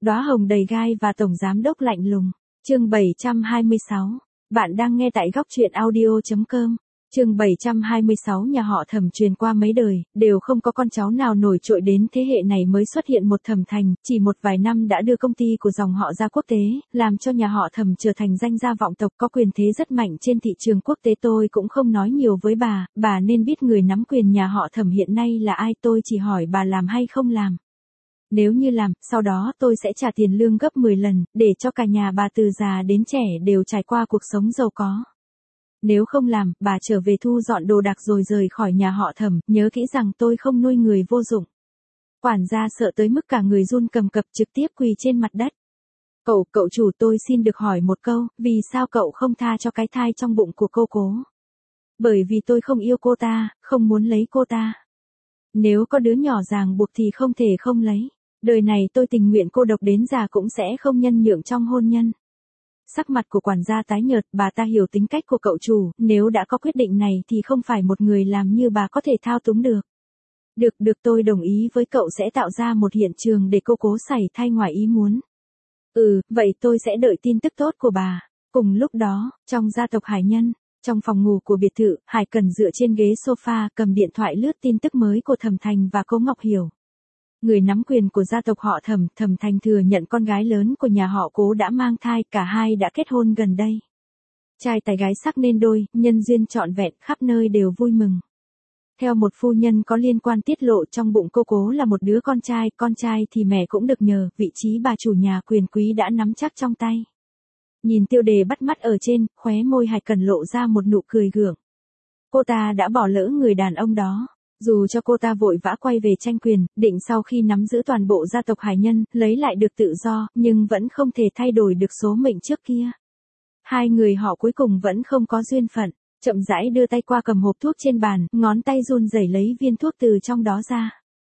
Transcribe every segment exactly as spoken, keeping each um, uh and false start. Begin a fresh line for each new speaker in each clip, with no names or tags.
Đóa hồng đầy gai và tổng giám đốc lạnh lùng. Chương bảy trăm hai mươi sáu. Bạn đang nghe tại góc truyện audio chấm com. Chương bảy trăm hai mươi sáu. Nhà họ Thẩm truyền qua mấy đời, đều không có con cháu nào nổi trội đến thế hệ này mới xuất hiện một Thẩm Thành, chỉ một vài năm đã đưa công ty của dòng họ ra quốc tế, làm cho nhà họ Thẩm trở thành danh gia vọng tộc có quyền thế rất mạnh trên thị trường quốc tế. Tôi cũng không nói nhiều với bà, bà nên biết người nắm quyền nhà họ Thẩm hiện nay là ai, tôi chỉ hỏi bà làm hay không làm. Nếu như làm, sau đó tôi sẽ trả tiền lương gấp mười lần, để cho cả nhà bà từ già đến trẻ đều trải qua cuộc sống giàu có. Nếu không làm, bà trở về thu dọn đồ đạc rồi rời khỏi nhà họ Thẩm, nhớ kỹ rằng tôi không nuôi người vô dụng. Quản gia sợ tới mức cả người run cầm cập, trực tiếp quỳ trên mặt đất. Cậu, cậu chủ, tôi xin được hỏi một câu, vì sao cậu không tha cho cái thai trong bụng của cô cố? Bởi vì tôi không yêu cô ta, không muốn lấy cô ta. Nếu có đứa nhỏ ràng buộc thì không thể không lấy. Đời này tôi tình nguyện cô độc đến già cũng sẽ không nhân nhượng trong hôn nhân. Sắc mặt của quản gia tái nhợt, bà ta hiểu tính cách của cậu chủ, nếu đã có quyết định này thì không phải một người làm như bà có thể thao túng được. Được, được, tôi đồng ý với cậu sẽ tạo ra một hiện trường để cô cố sảy thai ngoài ý muốn. Ừ, vậy tôi sẽ đợi tin tức tốt của bà. Cùng lúc đó, trong gia tộc Hải Nhân, trong phòng ngủ của biệt thự, Hải Cần dựa trên ghế sofa cầm điện thoại lướt tin tức mới của Thẩm Thành và Cố Ngọc Hiểu. Người nắm quyền của gia tộc họ Thẩm, Thẩm Thành thừa nhận con gái lớn của nhà họ Cố đã mang thai, cả hai đã kết hôn gần đây. Trai tài gái sắc nên đôi, nhân duyên trọn vẹn, khắp nơi đều vui mừng. Theo một phu nhân có liên quan tiết lộ, trong bụng cô Cố là một đứa con trai, con trai thì mẹ cũng được nhờ, vị trí bà chủ nhà quyền quý đã nắm chắc trong tay. Nhìn tiêu đề bắt mắt ở trên, khóe môi Hải Cần lộ ra một nụ cười gượng. Cô ta đã bỏ lỡ người đàn ông đó. Dù cho cô ta vội vã quay về tranh quyền, định sau khi nắm giữ toàn bộ gia tộc Hải Nhân, lấy lại được tự do, nhưng vẫn không thể thay đổi được số mệnh trước kia. Hai người họ cuối cùng vẫn không có duyên phận, chậm rãi đưa tay qua cầm hộp thuốc trên bàn, ngón tay run rẩy lấy viên thuốc từ trong đó ra.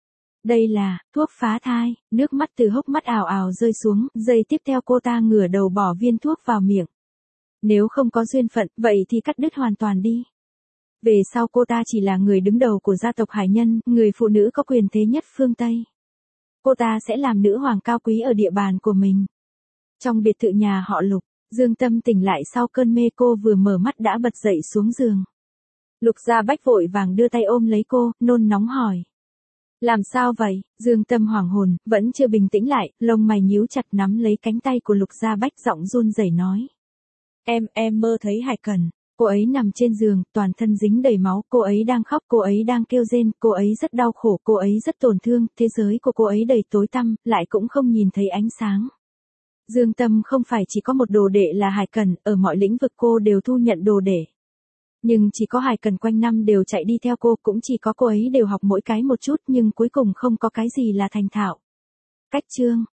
Đây là thuốc phá thai, nước mắt từ hốc mắt ào ào rơi xuống, giây tiếp theo cô ta ngửa đầu bỏ viên thuốc vào miệng. Nếu không có duyên phận, vậy thì cắt đứt hoàn toàn đi. Về sau cô ta chỉ là người đứng đầu của gia tộc Hải Nhân, người phụ nữ có quyền thế nhất phương Tây. Cô ta sẽ làm nữ hoàng cao quý ở địa bàn của mình. Trong biệt thự nhà họ Lục, Dương Tâm tỉnh lại sau cơn mê, cô vừa mở mắt đã bật dậy xuống giường. Lục Gia Bách vội vàng đưa tay ôm lấy cô, nôn nóng hỏi. Làm sao vậy? Dương Tâm hoảng hồn, vẫn chưa bình tĩnh lại, lông mày nhíu chặt nắm lấy cánh tay của Lục Gia Bách, giọng run rẩy nói. Em, em mơ thấy Hải Cần. Cô ấy nằm trên giường, toàn thân dính đầy máu, cô ấy đang khóc, cô ấy đang kêu rên, cô ấy rất đau khổ, cô ấy rất tổn thương, thế giới của cô ấy đầy tối tăm, lại cũng không nhìn thấy ánh sáng. Dương Tâm không phải chỉ có một đồ đệ là Hải Cần, ở mọi lĩnh vực cô đều thu nhận đồ đệ. Nhưng chỉ có Hải Cần quanh năm đều chạy đi theo cô, cũng chỉ có cô ấy đều học mỗi cái một chút, nhưng cuối cùng không có cái gì là thành thạo. Cách chương,